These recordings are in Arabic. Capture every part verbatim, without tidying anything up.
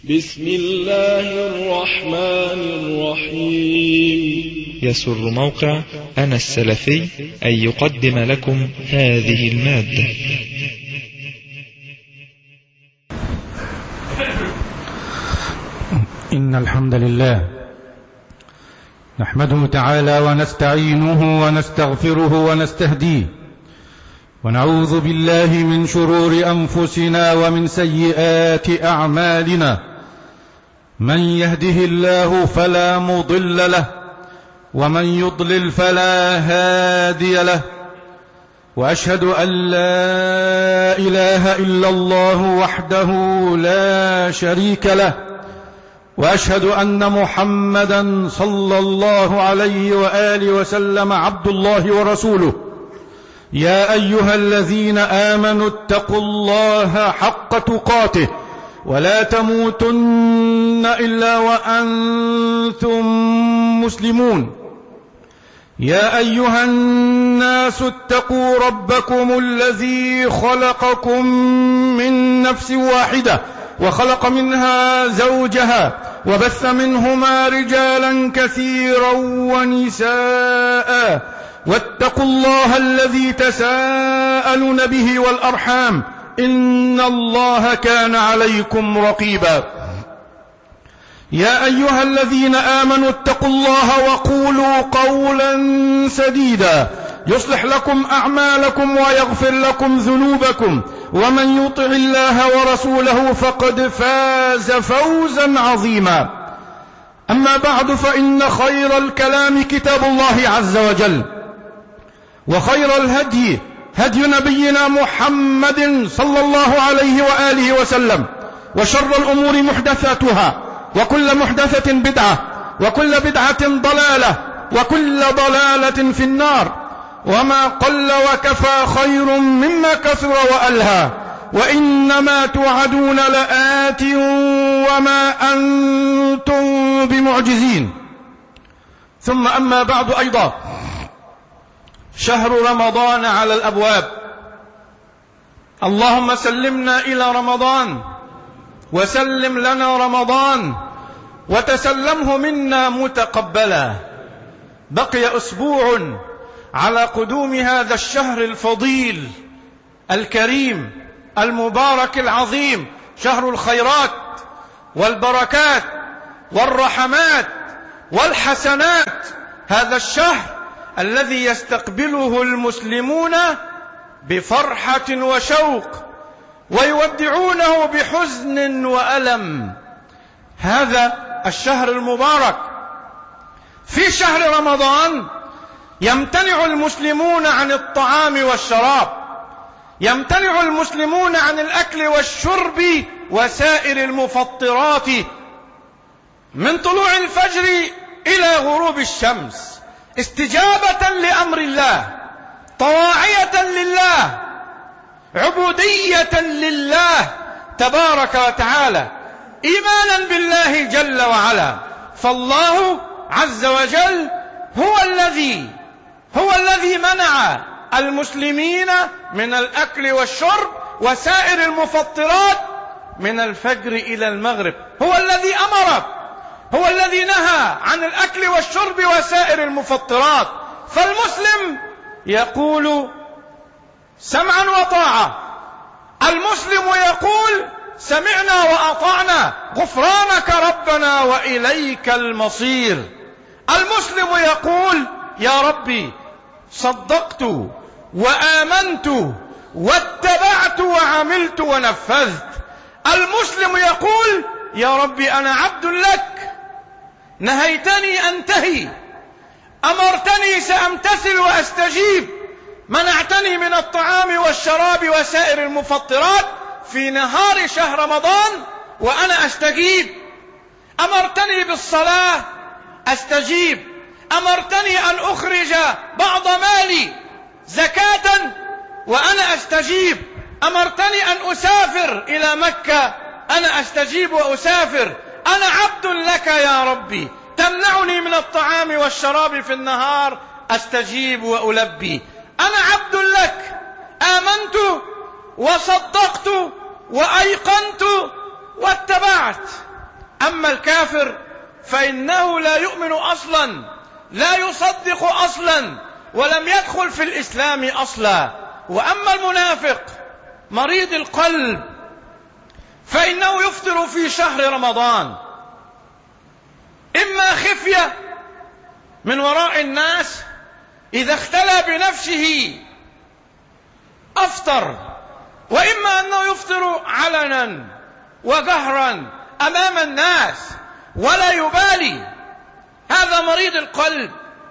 بسم الله الرحمن الرحيم. يسر موقع أنا السلفي أن يقدم لكم هذه المادة. إن الحمد لله نحمده تعالى ونستعينه ونستغفره ونستهديه، ونعوذ بالله من شرور أنفسنا ومن سيئات أعمالنا. من يهده الله فلا مضل له، ومن يضلل فلا هادي له، وأشهد أن لا إله إلا الله وحده لا شريك له، وأشهد أن محمدا صلى الله عليه وآله وسلم عبد الله ورسوله. يا أيها الذين آمنوا اتقوا الله حق تقاته ولا تموتن إلا وأنتم مسلمون. يا أيها الناس اتقوا ربكم الذي خلقكم من نفس واحدة وخلق منها زوجها وبث منهما رجالا كثيرا ونساء، واتقوا الله الذي تساءلون به والأرحام إن الله كان عليكم رقيبا. يا أيها الذين آمنوا اتقوا الله وقولوا قولا سديدا يصلح لكم أعمالكم ويغفر لكم ذنوبكم، ومن يطع الله ورسوله فقد فاز فوزا عظيما. أما بعد، فإن خير الكلام كتاب الله عز وجل، وخير الهدي هدي نبينا محمد صلى الله عليه وآله وسلم، وشر الأمور محدثاتها، وكل محدثة بدعة، وكل بدعة ضلالة، وكل ضلالة في النار. وما قل وكفى خير مما كثر وألهى، وإنما توعدون لآت وما أنتم بمعجزين. ثم أما بعد، أيضا شهر رمضان على الأبواب. اللهم سلمنا إلى رمضان، وسلم لنا رمضان، وتسلمه منا متقبلا. بقي أسبوع على قدوم هذا الشهر الفضيل الكريم المبارك العظيم، شهر الخيرات والبركات والرحمات والحسنات. هذا الشهر الذي يستقبله المسلمون بفرحة وشوق، ويودعونه بحزن وألم. هذا الشهر المبارك. في شهر رمضان يمتنع المسلمون عن الطعام والشراب، يمتنع المسلمون عن الأكل والشرب وسائر المفطرات من طلوع الفجر إلى غروب الشمس، استجابة لأمر الله، طواعية لله، عبودية لله تبارك وتعالى، إيمانا بالله جل وعلا. فالله عز وجل هو الذي هو الذي منع المسلمين من الأكل والشرب وسائر المفطرات من الفجر إلى المغرب، هو الذي أمر، هو الذي نهى عن الأكل والشرب وسائر المفطرات. فالمسلم يقول سمعا وطاعة، المسلم يقول سمعنا وأطعنا، غفرانك ربنا وإليك المصير. المسلم يقول يا ربي صدقت وآمنت واتبعت وعملت ونفذت. المسلم يقول يا ربي أنا عبد لك، نهيتني أنتهي، أمرتني سأمتثل وأستجيب، منعتني من الطعام والشراب وسائر المفطرات في نهار شهر رمضان وأنا أستجيب، أمرتني بالصلاة أستجيب، أمرتني أن أخرج بعض مالي زكاة وأنا أستجيب، أمرتني أن أسافر إلى مكة أنا أستجيب وأسافر. أنا عبد لك يا ربي، تمنعني من الطعام والشراب في النهار أستجيب وألبي. أنا عبد لك، آمنت وصدقت وأيقنت واتبعت. أما الكافر فإنه لا يؤمن أصلا، لا يصدق أصلا، ولم يدخل في الإسلام أصلا. وأما المنافق مريض القلب فإنه يفطر في شهر رمضان إما خفية من وراء الناس، إذا اختلى بنفسه أفطر، وإما أنه يفطر علنا وجهرا أمام الناس ولا يبالي. هذا مريض القلب،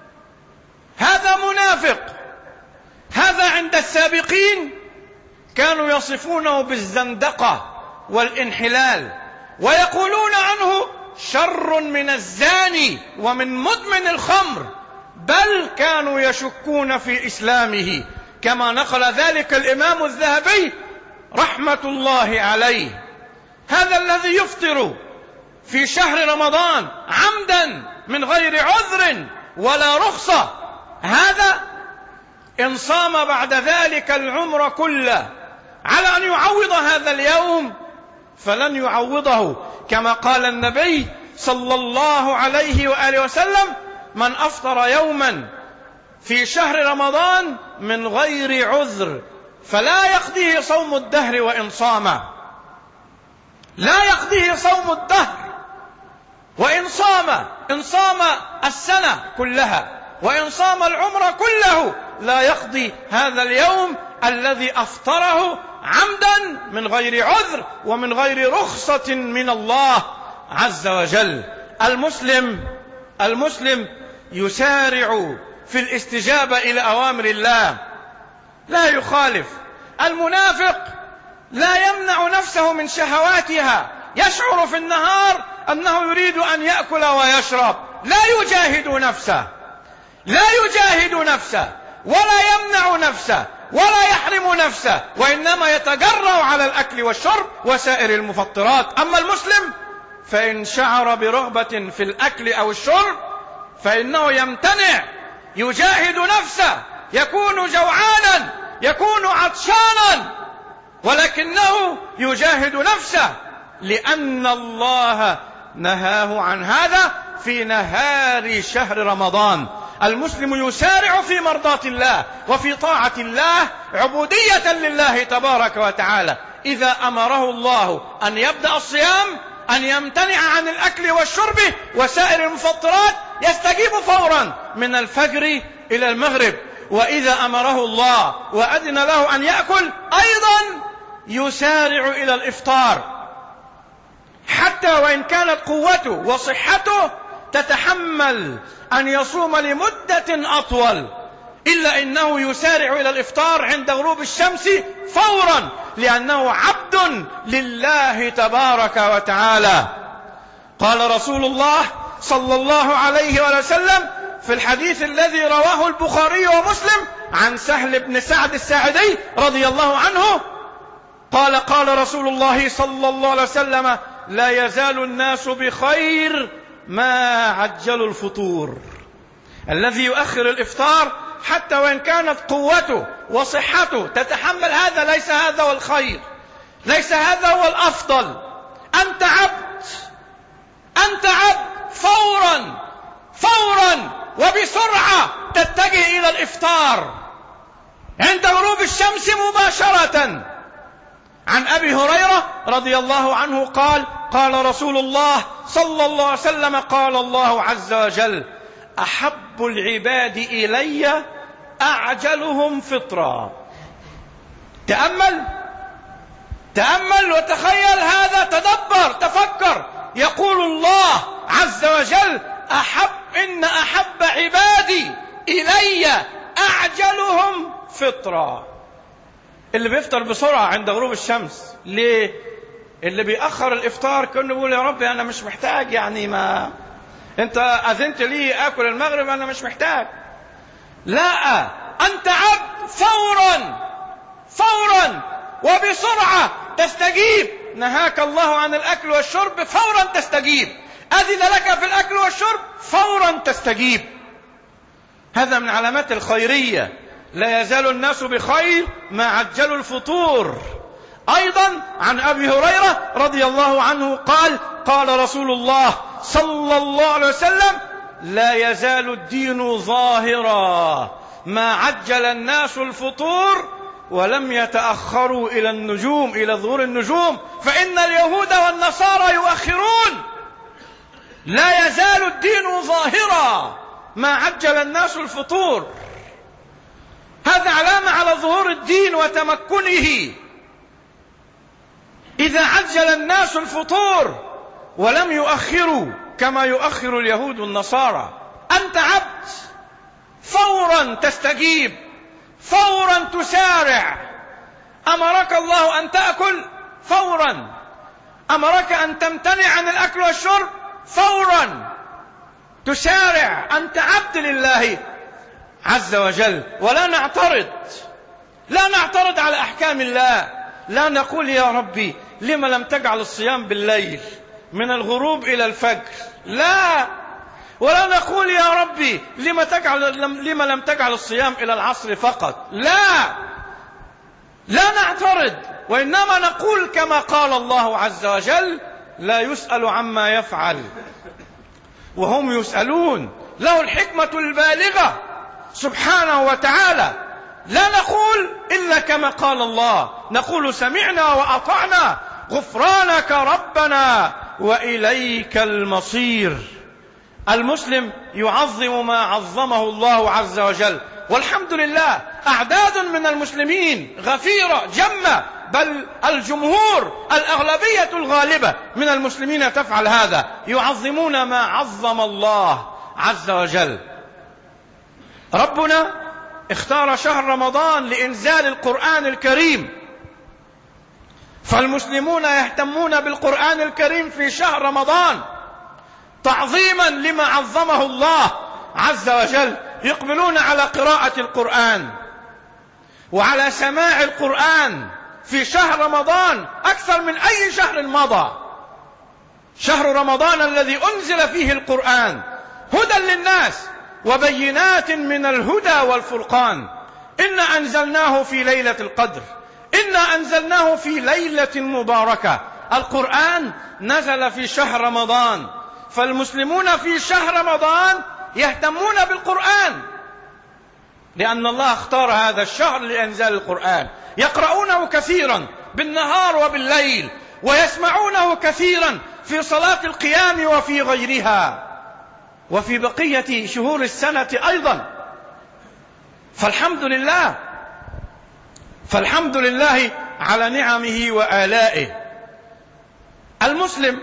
هذا منافق. هذا عند السابقين كانوا يصفونه بالزندقة والانحلال، ويقولون عنه شر من الزاني ومن مدمن الخمر، بل كانوا يشكون في إسلامه، كما نقل ذلك الإمام الذهبي رحمة الله عليه. هذا الذي يفطر في شهر رمضان عمدا من غير عذر ولا رخصة، هذا إن صام بعد ذلك العمر كله على أن يعوض هذا اليوم فلن يعوضه، كما قال النبي صلى الله عليه وآله وسلم: من أفطر يوما في شهر رمضان من غير عذر فلا يقضيه صوم الدهر وإن صام. لا يقضيه صوم الدهر وإن صام، إن صام السنة كلها وإن صام العمر كله لا يقضي هذا اليوم الذي أفطره عمدا من غير عذر ومن غير رخصة من الله عز وجل. المسلم المسلم يسارع في الاستجابة إلى أوامر الله، لا يخالف. المنافق لا يمنع نفسه من شهواتها، يشعر في النهار أنه يريد أن يأكل ويشرب، لا يجاهد نفسه، لا يجاهد نفسه ولا يمنع نفسه ولا يحرم نفسه، وإنما يتجرأ على الأكل والشرب وسائر المفطرات. أما المسلم فإن شعر برغبة في الأكل أو الشرب فإنه يمتنع، يجاهد نفسه، يكون جوعانا، يكون عطشانا، ولكنه يجاهد نفسه لأن الله نهاه عن هذا في نهار شهر رمضان. المسلم يسارع في مرضاة الله وفي طاعة الله عبودية لله تبارك وتعالى. إذا أمره الله أن يبدأ الصيام أن يمتنع عن الأكل والشرب وسائر المفطرات يستجيب فورا من الفجر إلى المغرب، وإذا أمره الله وأذن له أن يأكل أيضا يسارع إلى الإفطار، حتى وإن كانت قوته وصحته تتحمل أن يصوم لمدة أطول، إلا إنه يسارع إلى الإفطار عند غروب الشمس فورا، لأنه عبد لله تبارك وتعالى. قال رسول الله صلى الله عليه وسلم في الحديث الذي رواه البخاري ومسلم عن سهل بن سعد الساعدي رضي الله عنه قال: قال رسول الله صلى الله عليه وسلم: لا يزال الناس بخير ما عجلوا الفطور. الذي يؤخر الإفطار حتى وإن كانت قوته وصحته تتحمل هذا، ليس هذا هو الخير، ليس هذا هو الأفضل. أنت عبد، أنت عبد، فورا فورا وبسرعة تتجه إلى الإفطار عند غروب الشمس مباشرة. عن أبي هريرة رضي الله عنه قال: قال رسول الله صلى الله عليه وسلم: قال الله عز وجل: أحب العباد إلي أعجلهم فطرا. تأمل تأمل وتخيل هذا، تدبر، تفكر. يقول الله عز وجل: أحب إن أحب عبادي إلي أعجلهم فطرا. اللي بيفطر بسرعة عند غروب الشمس. ليه؟ اللي بيأخر الإفطار كأنه بيقول: يا رب أنا مش محتاج، يعني ما أنت أذنت لي أكل المغرب، أنا مش محتاج. لا، أنت عبد، فورا فورا وبسرعة تستجيب. نهاك الله عن الأكل والشرب، فورا تستجيب. أذن لك في الأكل والشرب، فورا تستجيب. هذا من علامات الخيرية. لا يزال الناس بخير ما عجلوا الفطور. أيضا عن أبي هريرة رضي الله عنه قال قال رسول الله صلى الله عليه وسلم: لا يزال الدين ظاهرا ما عجل الناس الفطور ولم يتأخروا إلى النجوم، إلى ظهور النجوم، فإن اليهود والنصارى يؤخرون. لا يزال الدين ظاهرا ما عجل الناس الفطور. هذا علامة على ظهور الدين وتمكنه. إذا عجل الناس الفطور ولم يؤخروا كما يؤخر اليهود والنصارى. أنت عبد، فورا تستجيب، فورا تسارع. أمرك الله أن تأكل، فورا. أمرك أن تمتنع عن الأكل والشرب، فورا تسارع. أنت عبد لله عز وجل. ولا نعترض، لا نعترض على أحكام الله. لا نقول يا ربي لما لم تجعل الصيام بالليل من الغروب إلى الفجر، لا. ولا نقول يا ربي لما, تجعل لما لم تجعل الصيام إلى العصر فقط، لا. لا نعترض، وإنما نقول كما قال الله عز وجل: لا يسأل عما يفعل وهم يسألون. له الحكمة البالغة سبحانه وتعالى. لا نقول إلا كما قال الله، نقول: سمعنا وأطعنا غفرانك ربنا وإليك المصير. المسلم يعظم ما عظمه الله عز وجل، والحمد لله أعداد من المسلمين غفيرة جمة، بل الجمهور الأغلبية الغالبة من المسلمين تفعل هذا، يعظمون ما عظم الله عز وجل. ربنا اختار شهر رمضان لإنزال القرآن الكريم، فالمسلمون يهتمون بالقرآن الكريم في شهر رمضان تعظيما لما عظمه الله عز وجل. يقبلون على قراءة القرآن وعلى سماع القرآن في شهر رمضان أكثر من أي شهر مضى. شهر رمضان الذي أنزل فيه القرآن هدى للناس وبينات من الهدى والفرقان. إنا أنزلناه في ليلة القدر، إنا أنزلناه في ليلة مباركة. القرآن نزل في شهر رمضان، فالمسلمون في شهر رمضان يهتمون بالقرآن لأن الله اختار هذا الشهر لإنزال القرآن. يقرؤونه كثيرا بالنهار وبالليل، ويسمعونه كثيرا في صلاة القيام وفي غيرها، وفي بقية شهور السنة أيضا. فالحمد لله فالحمد لله على نعمه وآلائه. المسلم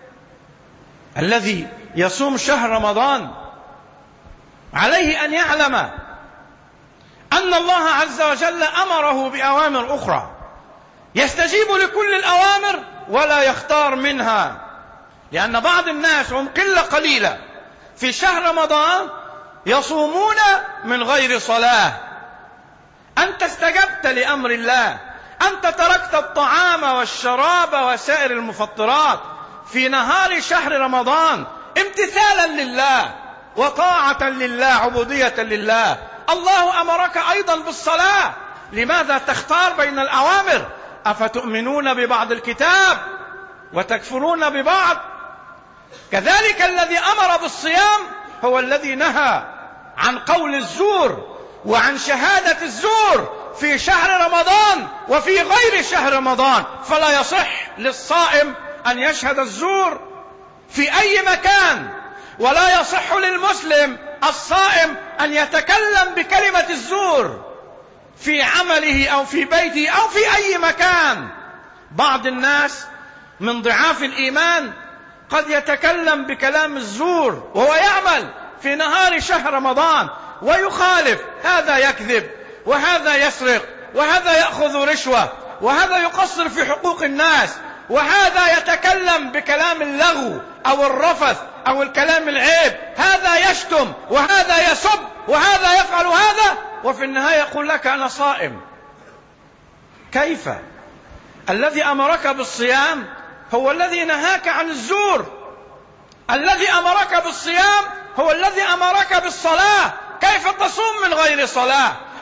الذي يصوم شهر رمضان عليه أن يعلم أن الله عز وجل أمره بأوامر أخرى، يستجيب لكل الأوامر ولا يختار منها. لأن بعض الناس هم قلة قليلة في شهر رمضان يصومون من غير صلاة. أنت استجبت لأمر الله، أنت تركت الطعام والشراب وسائر المفطرات في نهار شهر رمضان امتثالا لله وطاعة لله، عبودية لله. الله أمرك أيضا بالصلاة، لماذا تختار بين الأوامر؟ أفتؤمنون ببعض الكتاب وتكفرون ببعض؟ كذلك الذي أمر بالصيام هو الذي نهى عن قول الزور وعن شهادة الزور في شهر رمضان وفي غير شهر رمضان. فلا يصح للصائم أن يشهد الزور في أي مكان، ولا يصح للمسلم الصائم أن يتكلم بكلمة الزور في عمله أو في بيته أو في أي مكان. بعض الناس من ضعاف الإيمان قد يتكلم بكلام الزور وهو يعمل في نهار شهر رمضان ويخالف، هذا يكذب وهذا يسرق وهذا يأخذ رشوة وهذا يقصر في حقوق الناس وهذا يتكلم بكلام اللغو أو الرفث أو الكلام العيب، هذا يشتم وهذا يسب وهذا يفعل هذا، وفي النهاية يقول لك أنا صائم. كيف؟ الذي أمرك بالصيام هو الذي نهاك عن الزور، الذي أمرك بالصيام هو الذي أمرك بالصلاة. كيف تصوم من غير صلاة؟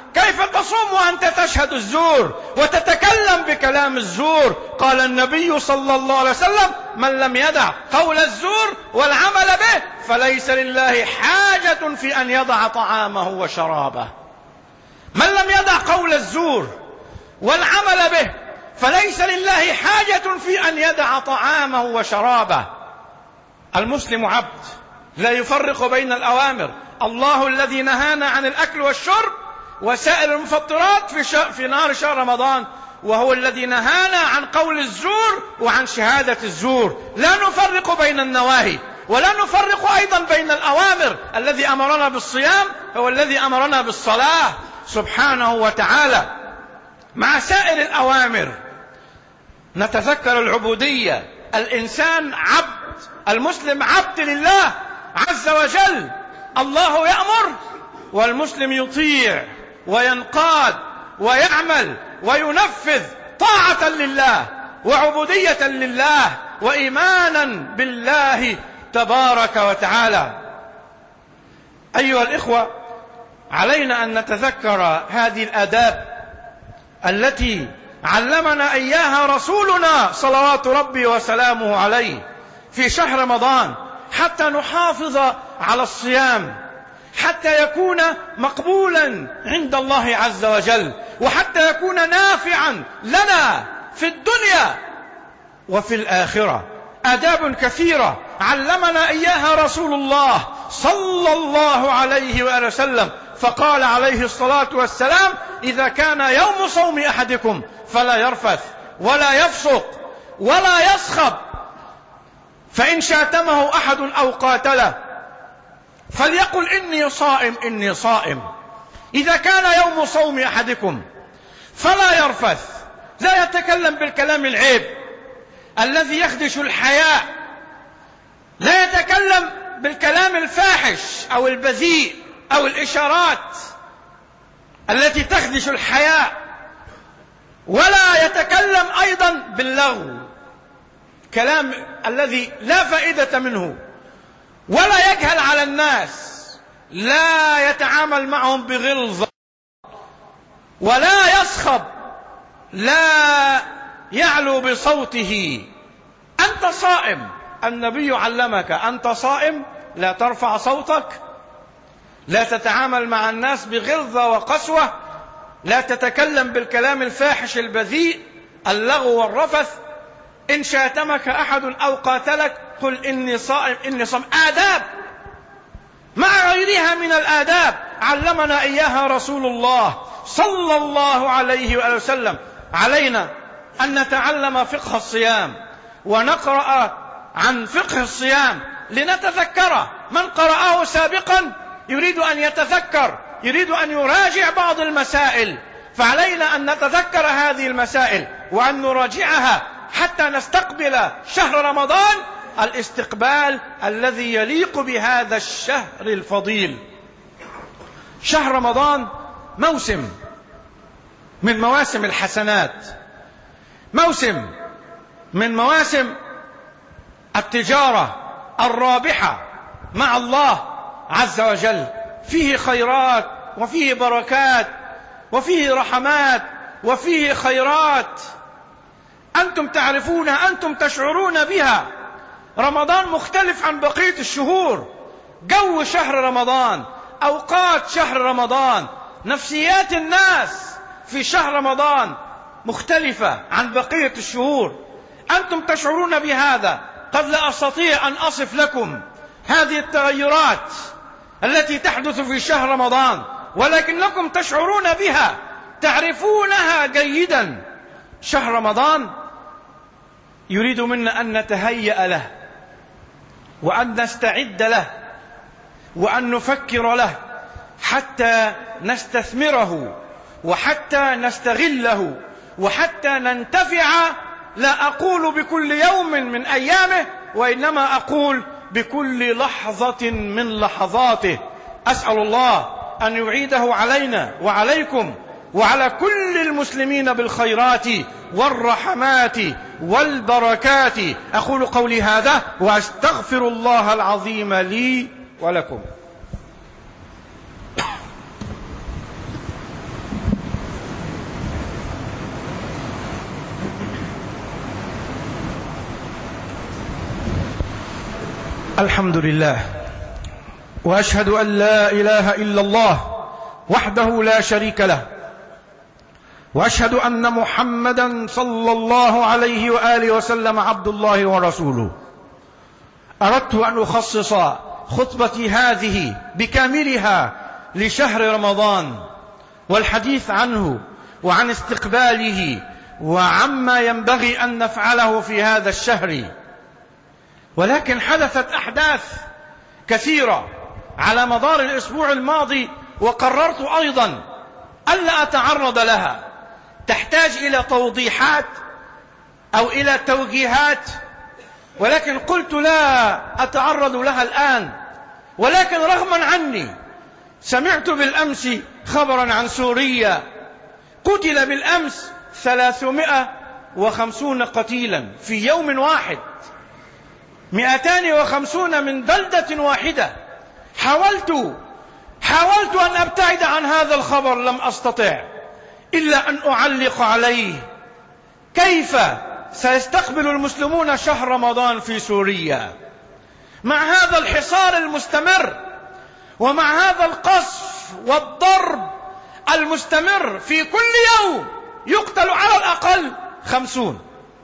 كيف تصوم وأنت تشهد الزور وتتكلم بكلام الزور؟ قال النبي صلى الله عليه وسلم: من لم يدع قول الزور والعمل به فليس لله حاجة في أن يضع طعامه وشرابه. من لم يدع قول الزور والعمل به فليس لله حاجة في أن يدع طعامه وشرابه. المسلم عبد لا يفرق بين الأوامر. الله الذي نهانا عن الأكل والشرب وسائر المفطرات في, في نهار شهر رمضان، وهو الذي نهانا عن قول الزور وعن شهادة الزور. لا نفرق بين النواهي ولا نفرق أيضا بين الأوامر. الذي أمرنا بالصيام هو الذي أمرنا بالصلاة سبحانه وتعالى. مع سائر الأوامر نتذكر العبودية. الإنسان عبد، المسلم عبد لله عز وجل. الله يأمر والمسلم يطيع وينقاد ويعمل وينفذ طاعة لله وعبودية لله وإيمانا بالله تبارك وتعالى. أيها الإخوة، علينا أن نتذكر هذه الآداب التي علمنا إياها رسولنا صلوات ربي وسلامه عليه في شهر رمضان، حتى نحافظ على الصيام، حتى يكون مقبولا عند الله عز وجل، وحتى يكون نافعا لنا في الدنيا وفي الآخرة. آداب كثيرة علمنا إياها رسول الله صلى الله عليه وآله وسلم، فقال عليه الصلاة والسلام: إذا كان يوم صوم أحدكم فلا يرفث ولا يفسق ولا يصخب، فإن شاتمه أحد أو قاتله فليقل إني صائم إني صائم. إذا كان يوم صوم أحدكم فلا يرفث، لا يتكلم بالكلام العيب الذي يخدش الحياء، لا يتكلم بالكلام الفاحش أو البذيء أو الإشارات التي تخدش الحياء، ولا يتكلم أيضا باللغو، كلام الذي لا فائدة منه، ولا يجهل على الناس، لا يتعامل معهم بغلظة، ولا يصخب، لا يعلو بصوته. أنت صائم، النبي علمك أنت صائم، لا ترفع صوتك، لا تتعامل مع الناس بغلظة وقسوة، لا تتكلم بالكلام الفاحش البذيء اللغو والرفث. إن شاتمك أحد أو قاتلك قل إني صائم إني صائم. آداب مع غيرها من الآداب علمنا إياها رسول الله صلى الله عليه وآله وسلم. علينا أن نتعلم فقه الصيام ونقرأ عن فقه الصيام لنتذكره. من قرأه سابقا يريد أن يتذكر، يريد أن يراجع بعض المسائل، فعلينا أن نتذكر هذه المسائل وأن نراجعها حتى نستقبل شهر رمضان الاستقبال الذي يليق بهذا الشهر الفضيل. شهر رمضان موسم من مواسم الحسنات، موسم من مواسم التجارة الرابحة مع الله عز وجل، فيه خيرات وفيه بركات وفيه رحمات وفيه خيرات أنتم تعرفونها، أنتم تشعرون بها. رمضان مختلف عن بقية الشهور، جو شهر رمضان، أوقات شهر رمضان، نفسيات الناس في شهر رمضان مختلفة عن بقية الشهور. أنتم تشعرون بهذا. قد لا أستطيع أن أصف لكم هذه التغيرات التي تحدث في شهر رمضان، ولكنكم تشعرون بها، تعرفونها جيدا. شهر رمضان يريد منا أن نتهيأ له وأن نستعد له وأن نفكر له حتى نستثمره وحتى نستغله وحتى ننتفع. لا أقول بكل يوم من أيامه، وإنما أقول بكل لحظة من لحظاته. أسأل الله أن يعيده علينا وعليكم وعلى كل المسلمين بالخيرات والرحمات والبركات. أقول قولي هذا وأستغفر الله العظيم لي ولكم. الحمد لله، وأشهد أن لا إله إلا الله وحده لا شريك له، وأشهد أن محمدا صلى الله عليه وآله وسلم عبد الله ورسوله. أردت أن أخصص خطبتي هذه بكاملها لشهر رمضان والحديث عنه وعن استقباله وعما ينبغي أن نفعله في هذا الشهر. ولكن حدثت أحداث كثيرة على مدار الأسبوع الماضي، وقررت أيضا ألا أتعرض لها، تحتاج إلى توضيحات أو إلى توجيهات، ولكن قلت لا أتعرض لها الآن. ولكن رغما عني سمعت بالأمس خبرا عن سوريا، قتل بالأمس ثلاثمائة وخمسون قتيلا في يوم واحد، مئتان وخمسون من بلدة واحدة. حاولت حاولت أن أبتعد عن هذا الخبر، لم أستطع إلا أن أعلق عليه. كيف سيستقبل المسلمون شهر رمضان في سوريا مع هذا الحصار المستمر، ومع هذا القصف والضرب المستمر؟ في كل يوم يقتل على الأقل خمسون،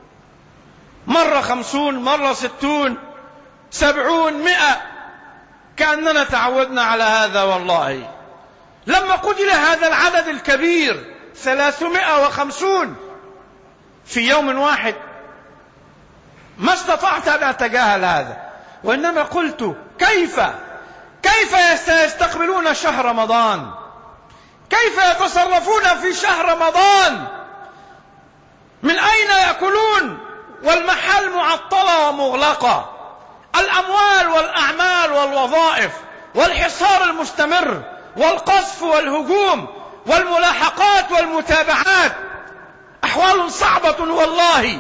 مرة خمسون، مرة ستون، سبعون، مئة، كأننا تعودنا على هذا. والله لما قتل هذا العدد الكبير ثلاثمائة وخمسون في يوم واحد ما استطعت أن أتجاهل هذا، وإنما قلت كيف كيف سيستقبلون شهر رمضان؟ كيف يتصرفون في شهر رمضان؟ من أين يأكلون والمحال معطلة ومغلقة؟ الأموال والأعمال والوظائف والحصار المستمر والقصف والهجوم والملاحقات والمتابعات، أحوال صعبة والله.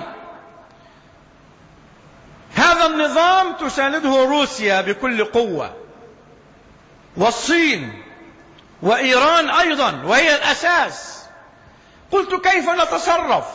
هذا النظام تسانده روسيا بكل قوة، والصين وإيران أيضا، وهي الأساس. قلت كيف نتصرف؟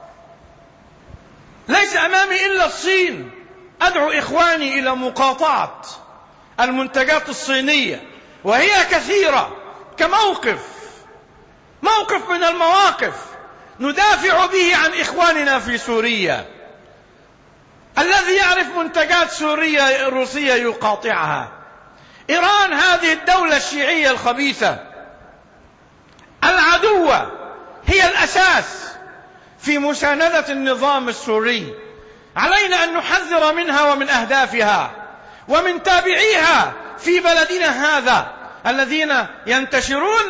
ليس أمامي إلا الصين. أدعو إخواني إلى مقاطعة المنتجات الصينية، وهي كثيرة، كموقف موقف من المواقف ندافع به عن إخواننا في سوريا. الذي يعرف منتجات سوريا الروسية يقاطعها. إيران هذه الدولة الشيعية الخبيثة العدوة هي الأساس في مساندة النظام السوري. علينا أن نحذر منها ومن أهدافها ومن تابعيها في بلدنا هذا الذين ينتشرون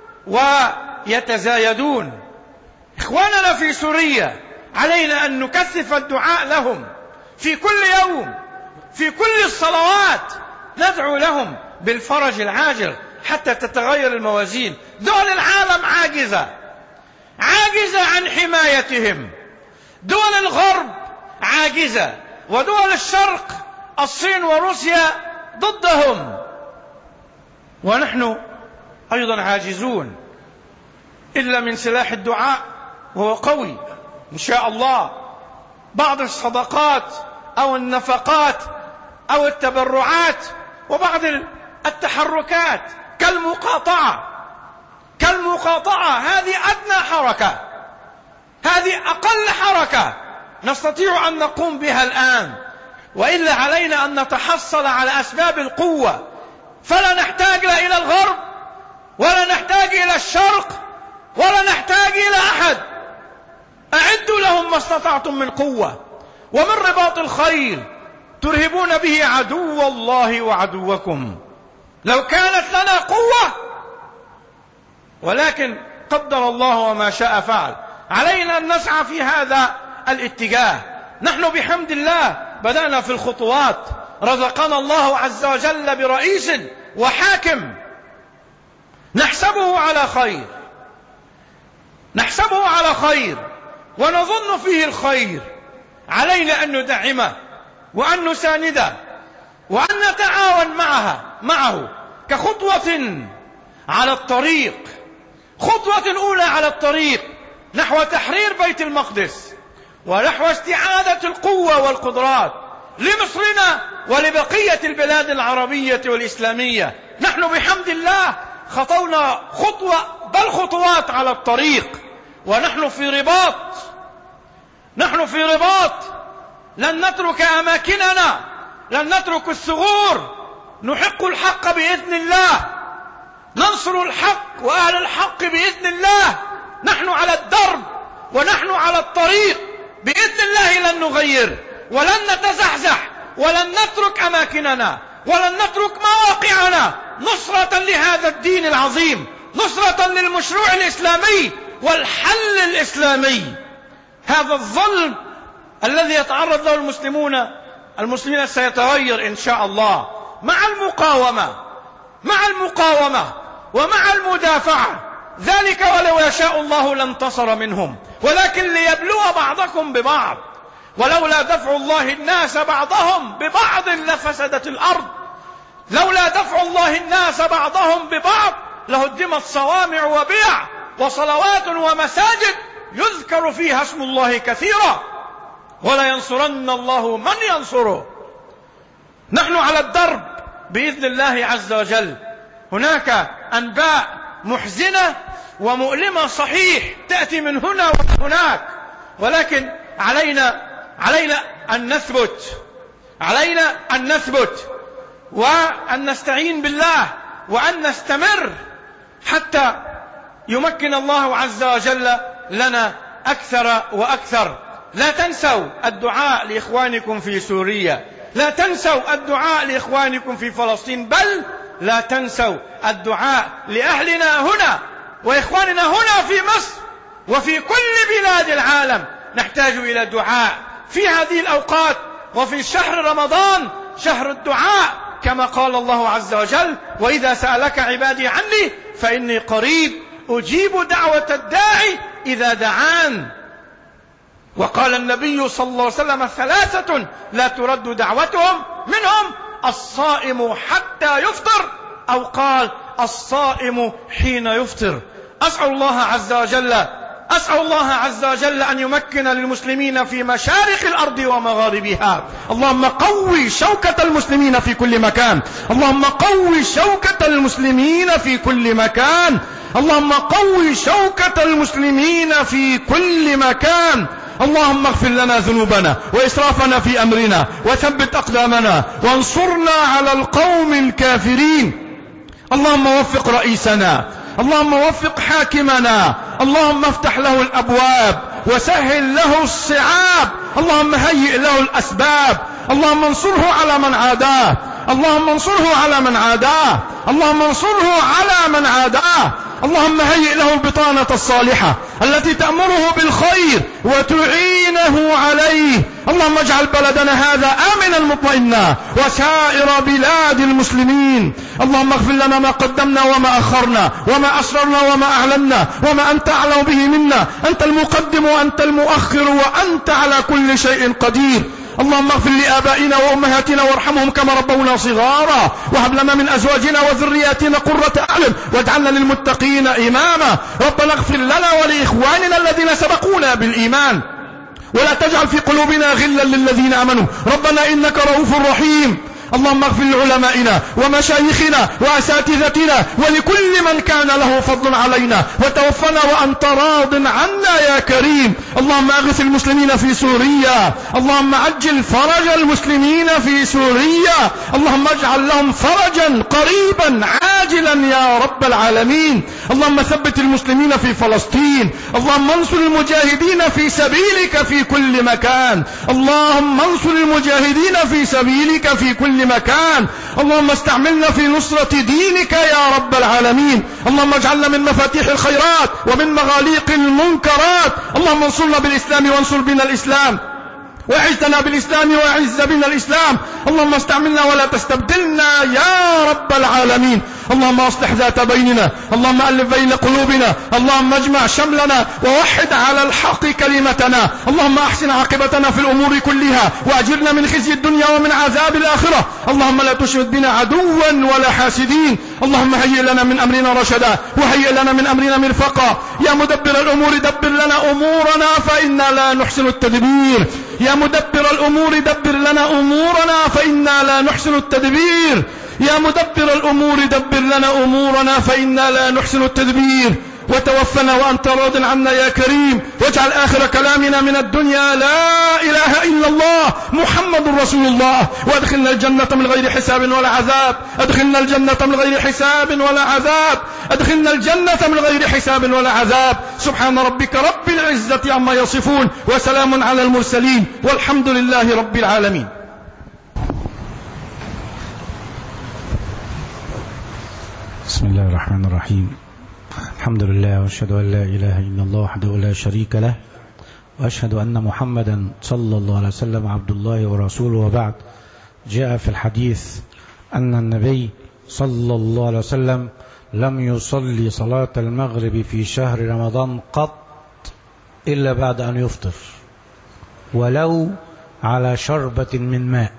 ويتزايدون. إخواننا في سوريا علينا أن نكثف الدعاء لهم في كل يوم، في كل الصلوات ندعو لهم بالفرج العاجل حتى تتغير الموازين. دول العالم عاجزة عاجزة عن حمايتهم، دول الغرب عاجزة، ودول الشرق الصين وروسيا ضدهم، ونحن أيضا عاجزون إلا من سلاح الدعاء، وهو قوي إن شاء الله. بعض الصدقات أو النفقات أو التبرعات وبعض التحركات كالمقاطعة كالمقاطعة هذه أدنى حركة، هذه أقل حركة نستطيع أن نقوم بها الآن، وإلا علينا أن نتحصل على أسباب القوة، فلا نحتاج لا إلى الغرب ولا نحتاج إلى الشرق ولا نحتاج إلى أحد. أعدوا لهم ما استطعتم من قوة، ومن رباط الخيل ترهبون به عدو الله وعدوكم. لو كانت لنا قوة، ولكن قدر الله وما شاء فعل. علينا أن نسعى في هذا الاتجاه. نحن بحمد الله بدأنا في الخطوات، رزقنا الله عز وجل برئيس وحاكم نحسبه على خير نحسبه على خير ونظن فيه الخير. علينا أن ندعمه وأن نسانده وأن نتعاون معها معه كخطوة على الطريق، خطوة أولى على الطريق نحو تحرير بيت المقدس ونحو استعادة القوة والقدرات لمصرنا ولبقية البلاد العربية والإسلامية. نحن بحمد الله خطونا خطوة بل خطوات على الطريق، ونحن في رباط، نحن في رباط، لن نترك أماكننا، لن نترك الثغور، نحق الحق بإذن الله، ننصر الحق وأهل الحق بإذن الله. نحن على الدرب ونحن على الطريق بإذن الله، لن نغير ولن نتزحزح ولن نترك أماكننا ولن نترك مواقعنا، نصرة لهذا الدين العظيم، نصرة للمشروع الإسلامي والحل الإسلامي. هذا الظلم الذي يتعرض له المسلمون المسلمين سيتغير إن شاء الله مع المقاومة مع المقاومة ومع المدافعة. ذلك ولو يشاء الله لانتصر منهم، ولكن ليبلو بعضكم ببعض، ولولا دفع الله الناس بعضهم ببعض لفسدت الأرض، لولا دفع الله الناس بعضهم ببعض لهدمت صوامع وبيع وصلوات ومساجد يذكر فيها اسم الله كثيرا، ولينصرن الله من ينصره. نحن على الدرب بإذن الله عز وجل. هناك أنباء محزنة ومؤلمة صحيح تأتي من هنا ومن هناك، ولكن علينا علينا أن نثبت علينا أن نثبت وأن نستعين بالله وأن نستمر حتى يمكن الله عز وجل لنا أكثر وأكثر. لا تنسوا الدعاء لإخوانكم في سوريا، لا تنسوا الدعاء لإخوانكم في فلسطين، بل لا تنسوا الدعاء لأهلنا هنا وإخواننا هنا في مصر وفي كل بلاد العالم. نحتاج إلى دعاء في هذه الأوقات، وفي شهر رمضان شهر الدعاء، كما قال الله عز وجل: وإذا سألك عبادي عني فإني قريب أجيب دعوة الداعي إذا دعان. وقال النبي صلى الله عليه وسلم: ثلاثة لا ترد دعوتهم، منهم الصائم حتى يفطر، أو قال الصائم حين يفطر. أسأل الله عز وجل أسأل الله عز وجل أن يمكن للمسلمين في مشارق الأرض ومغاربها. اللهم قوي شوكة المسلمين في كل مكان، اللهم قوي شوكة المسلمين في كل مكان، اللهم قوي شوكة المسلمين في كل مكان. اللهم اغفر لنا ذنوبنا وإسرافنا في أمرنا وثبت أقدامنا وانصرنا على القوم الكافرين. اللهم وفق رئيسنا، اللهم وفق حاكمنا، اللهم افتح له الأبواب وسهل له الصعاب، اللهم هيئ له الأسباب، اللهم انصره على من عاداه، اللهم انصره على من عاداه، اللهم انصره على من عاداه. اللهم هيئ له البطانة الصالحة التي تأمره بالخير وتعينه عليه. اللهم اجعل بلدنا هذا آمنا مطمئنا وسائر بلاد المسلمين. اللهم اغفر لنا ما قدمنا وما أخرنا وما أسررنا وما أعلنا وما أنت أعلم به منا. أنت المقدم وأنت المؤخر وأنت على كل شيء قدير. اللهم اغفر لآبائنا وأمهاتنا وارحمهم كما ربونا صغارا، وهب لنا من أزواجنا وذرياتنا قرة أعين واجعلنا للمتقين إماما. ربنا اغفر لنا ولإخواننا الذين سبقونا بالإيمان، ولا تجعل في قلوبنا غلا للذين آمنوا ربنا إنك رؤوف رحيم. اللهم اغفر لعلمائنا ومشايخنا وأساتذتنا ولكل من كان له فضل علينا، وتوفنا وأنت راض عنا يا كريم. اللهم اغث المسلمين في سوريا، اللهم عجل فرج المسلمين في سوريا، اللهم اجعل لهم فرجا قريبا عاجلا يا رب العالمين. اللهم ثبت المسلمين في فلسطين، اللهم انصر المجاهدين في سبيلك في كل مكان، اللهم انصر المجاهدين في سبيلك في كل مكان. اللهم استعملنا في نصرة دينك يا رب العالمين. اللهم اجعلنا من مفاتيح الخيرات ومن مغاليق المنكرات. اللهم انصرنا بالإسلام وانصر بنا الإسلام، وأعزنا بالإسلام وأعز بنا الإسلام. اللهم استعملنا ولا تستبدلنا يا رب العالمين. اللهم اصلح ذات بيننا، اللهم ألف بين قلوبنا، اللهم اجمع شملنا ووحد على الحق كلمتنا، اللهم احسن عاقبتنا في الأمور كلها واجرنا من خزي الدنيا ومن عذاب الآخرة. اللهم لا تشمت بنا عدوا ولا حاسدين. اللهم هيئ لنا من أمرنا رشدا وهيئ لنا من أمرنا مرفقا. يا مدبر الأمور دبر لنا أمورنا فإنا لا نحسن التدبير. يا مدبر الأمور دبر لنا أمورنا فإنا لا نحسن التدبير. يا مدبر الأمور دبر لنا أمورنا فإنا لا نحسن التدبير. وتوفنا وأنت راض عنا يا كريم، واجعل آخر كلامنا من الدنيا لا إله إلا الله محمد رسول الله. وادخلنا الجنة من غير حساب ولا عذاب. ادخلنا الجنة من غير حساب ولا عذاب. ادخلنا الجنة من غير حساب ولا عذاب. سبحان ربك رب العزة عما يصفون وسلام على المرسلين والحمد لله رب العالمين. بسم الله الرحمن الرحيم. الحمد لله واشهد ان لا اله الا الله وحده لا شريك له، واشهد ان محمدا صلى الله عليه وسلم عبد الله ورسوله، وبعد. جاء في الحديث ان النبي صلى الله عليه وسلم لم يصلي صلاة المغرب في شهر رمضان قط الا بعد ان يفطر، ولو على شربة من ماء.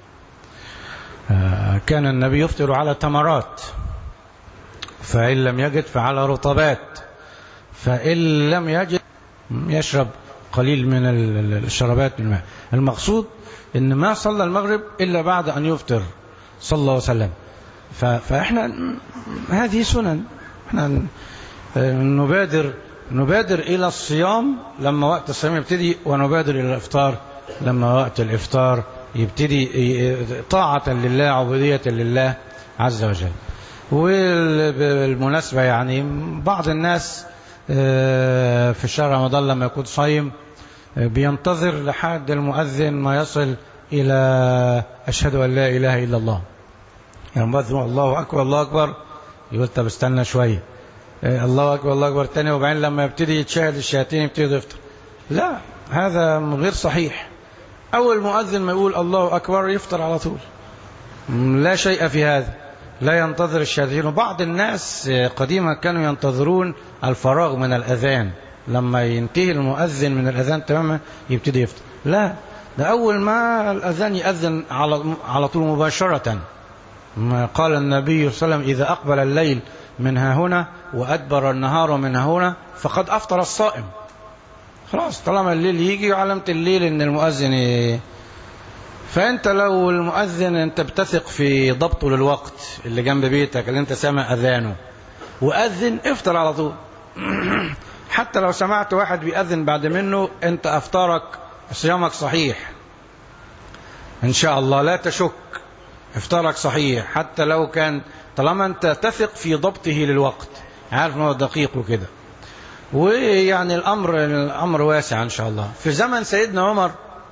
كان النبي يفطر على تمرات، فإن لم يجد فعلى رطبات، فإن لم يجد يشرب قليل من الشربات من الماء. المقصود إن ما صلى المغرب إلا بعد أن يفطر صلى الله عليه وسلم. فإحنا هذه سنن، إحنا نبادر نبادر إلى الصيام لما وقت الصيام يبتدي، ونبادر إلى الإفطار لما وقت الإفطار يبتدي، طاعة لله عبودية لله عز وجل. وبالمناسبة يعني بعض الناس في شهر رمضان لما يكون صايم بينتظر لحد المؤذن ما يصل إلى أشهد أن لا إله إلا الله، يعني المؤذن الله أكبر الله أكبر يقول طب استنى شوية، الله أكبر الله أكبر تاني، وبعدين لما يبتدي يتشاهد الشياطين يبتدي يفطر. لا، هذا غير صحيح. أول مؤذن ما يقول الله أكبر يفطر على طول، لا شيء في هذا، لا ينتظر الشياطين. وبعض الناس قديما كانوا ينتظرون الفراغ من الأذان، لما ينتهي المؤذن من الأذان تماما يبتدي يفطر. لا، ده أول ما الأذان يأذن على على طول مباشرة. قال النبي صلى الله عليه وسلم إذا أقبل الليل من ها هنا وأدبر النهار من ها هنا فقد أفطر الصائم. خلاص، طالما الليل يجي علامة الليل إن المؤذن ي... فأنت لو المؤذن أنت بتثق في ضبطه للوقت اللي جنب بيتك اللي أنت سامع أذانه وأذن، افطر على طول. حتى لو سمعت واحد بيأذن بعد منه أنت أفطارك صيامك صحيح إن شاء الله، لا تشك، افطارك صحيح حتى لو كان، طالما أنت تثق في ضبطه للوقت، عارف أنه دقيق وكده. ويعني الأمر الأمر واسع إن شاء الله. في زمن سيدنا عمر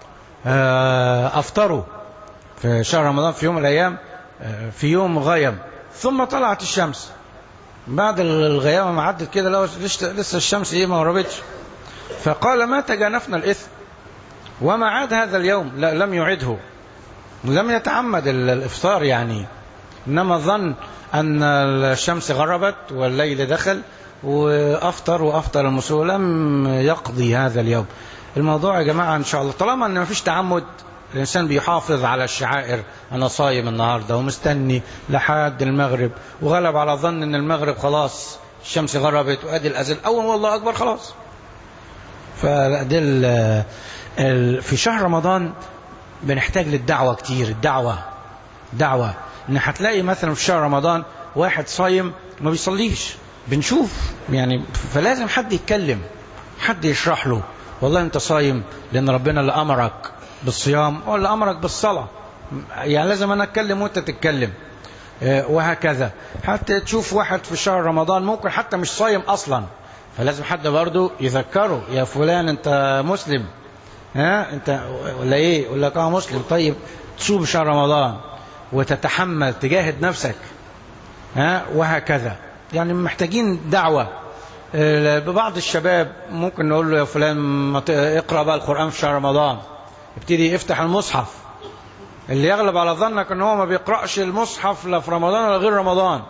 أفطروا في شهر رمضان في يوم من الأيام، في يوم غيم، ثم طلعت الشمس. بعد الغيامة ما عدت كده لو لسه الشمس إيه ما غربتش، فقال ما تجانفنا الإثم، وما عاد هذا اليوم، لا لم يعده، لم يتعمد الإفطار يعني، إنما ظن أن الشمس غربت والليل دخل وأفطر وأفطر المسوء، لم يقضي هذا اليوم. الموضوع يا جماعة إن شاء الله طالما أن ما فيش تعمد، الإنسان بيحافظ على الشعائر. أنا صايم النهاردة ومستني لحد المغرب، وغلب على ظن أن المغرب خلاص الشمس غربت وأدي الأذان أول والله أكبر خلاص. فدل في شهر رمضان بنحتاج للدعوة كتير. الدعوة دعوة إن هتلاقي مثلا في شهر رمضان واحد صايم ما بيصليش، بنشوف يعني، فلازم حد يتكلم، حد يشرح له والله أنت صايم لأن ربنا اللي أمرك بالصيام ولا أمرك بالصلاة، يعني لازم أنا أتكلم وأنت تتكلم، وهكذا. حتى تشوف واحد في شهر رمضان ممكن حتى مش صايم أصلا، فلازم حد برضو يذكره يا فلان أنت مسلم، ها أنت ولا إيه، ولا كان مسلم، طيب تصوم شهر رمضان وتتحمل تجاهد نفسك، ها وهكذا. يعني محتاجين دعوة. ببعض الشباب ممكن نقول له يا فلان ما اقرأ بقى القرآن في شهر رمضان، ابتدي افتح المصحف. اللي يغلب على ظنك ان هو ما بيقرأش المصحف لا في رمضان ولا غير رمضان،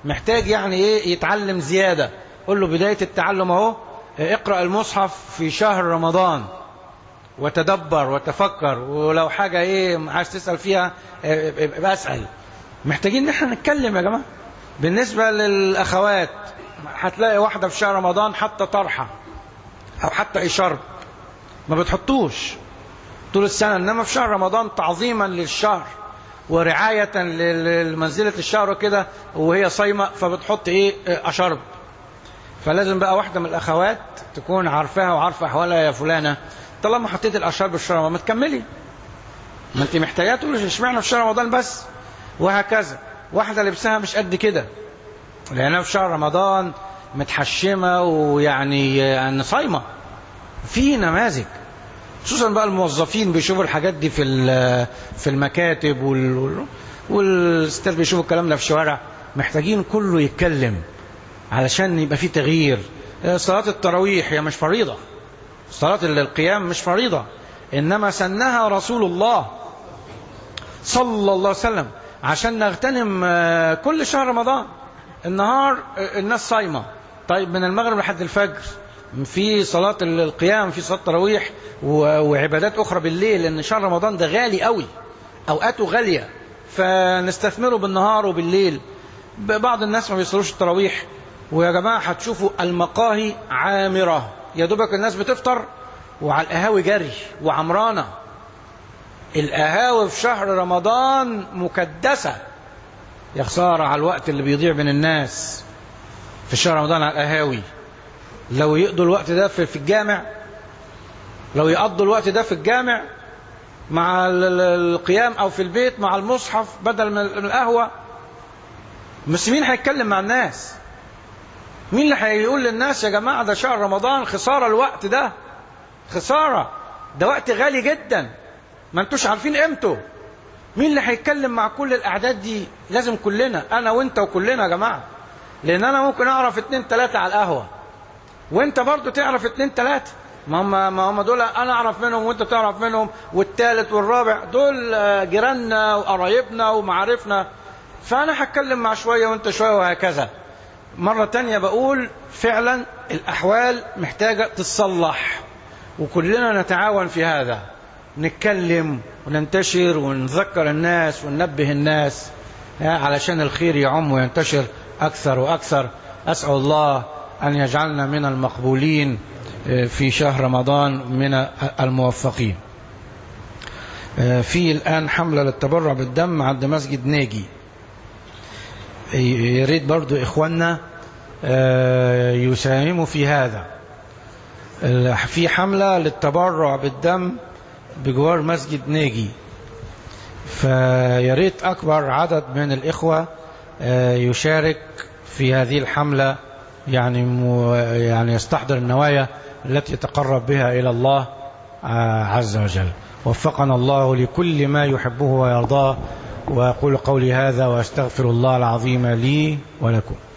محتاج يعني ايه يتعلم زيادة، قل له بداية التعلم اهو، اقرأ المصحف في شهر رمضان وتدبر وتفكر، ولو حاجة ايه عايز تسأل فيها ابقى اسأل. محتاجين ان احنا نتكلم يا جماعة. بالنسبة للأخوات هتلاقي واحدة في شهر رمضان حتى طرحة او حتى اي شرب ما بتحطوش طول السنة، انما في شهر رمضان تعظيما للشهر ورعاية لمنزلة الشهر وكده وهي صايمة فبتحط ايه اشرب. فلازم بقى واحدة من الاخوات تكون عارفاها وعارفة احوالها، يا فلانة طالما حطيت الاشرب في شهر رمضان ما تكملي، ما انت محتاجة تقول اشمعنى في شهر رمضان بس، وهكذا. واحدة لبسها مش قد كده لانها في شهر رمضان متحشمة ويعني يعني صايمة. في نماذج خصوصا بقى الموظفين بيشوفوا الحاجات دي في في المكاتب وال والستات بيشوفوا الكلام ده في الشوارع. محتاجين كله يتكلم علشان يبقى في تغيير. صلاة التراويح هي مش فريضة، صلاة القيام مش فريضة، إنما سنها رسول الله صلى الله عليه وسلم عشان نغتنم كل شهر رمضان. النهار الناس صايمة، طيب من المغرب لحد الفجر في صلاة القيام، في صلاة التراويح وعبادات أخرى بالليل، لأن شهر رمضان ده غالي قوي، أوقاته غالية، فنستثمره بالنهار وبالليل. بعض الناس ما بيصلوش التراويح، ويا جماعة هتشوفوا المقاهي عامرة، يا دوبك الناس بتفطر وعلى القهاوي جري وعمرانة. القهاوي في شهر رمضان مكدسة، يا خسارة على الوقت اللي بيضيع بين الناس في شهر رمضان على القهاوي. لو يقضوا الوقت ده في الجامع، لو يقضوا الوقت ده في الجامع مع القيام او في البيت مع المصحف بدل من القهوة، بس مين هيتكلم مع الناس؟ مين اللي هيقول للناس يا جماعة ده شهر رمضان خسارة الوقت ده، خسارة، ده وقت غالي جدا ما انتوش عارفين قيمته؟ مين اللي هيتكلم مع كل الاعداد دي؟ لازم كلنا، انا وانت وكلنا يا جماعة، لان انا ممكن اعرف اتنين تلاتة على القهوة وانت برضو تعرف اتنين تلاتة، ما هم ما هم دول انا اعرف منهم وانت تعرف منهم، والثالث والرابع دول جيراننا وقرايبنا ومعارفنا، فانا هتكلم مع شوية وانت شوية وهكذا. مرة تانية بقول فعلا الاحوال محتاجة تتصلح، وكلنا نتعاون في هذا، نتكلم وننتشر ونذكر الناس وننبه الناس علشان الخير يعم وينتشر اكثر واكثر. اسأل الله أن يجعلنا من المقبولين في شهر رمضان من الموفقين. في الآن حملة للتبرع بالدم عند مسجد ناجي، يريد برضو إخواننا يساهموا في هذا. في حملة للتبرع بالدم بجوار مسجد ناجي، فيريد أكبر عدد من الإخوة يشارك في هذه الحملة، يعني يعني يستحضر النوايا التي يتقرب بها إلى الله عز وجل. وفقنا الله لكل ما يحبه ويرضاه، وأقول قولي هذا وأستغفر الله العظيم لي ولكم.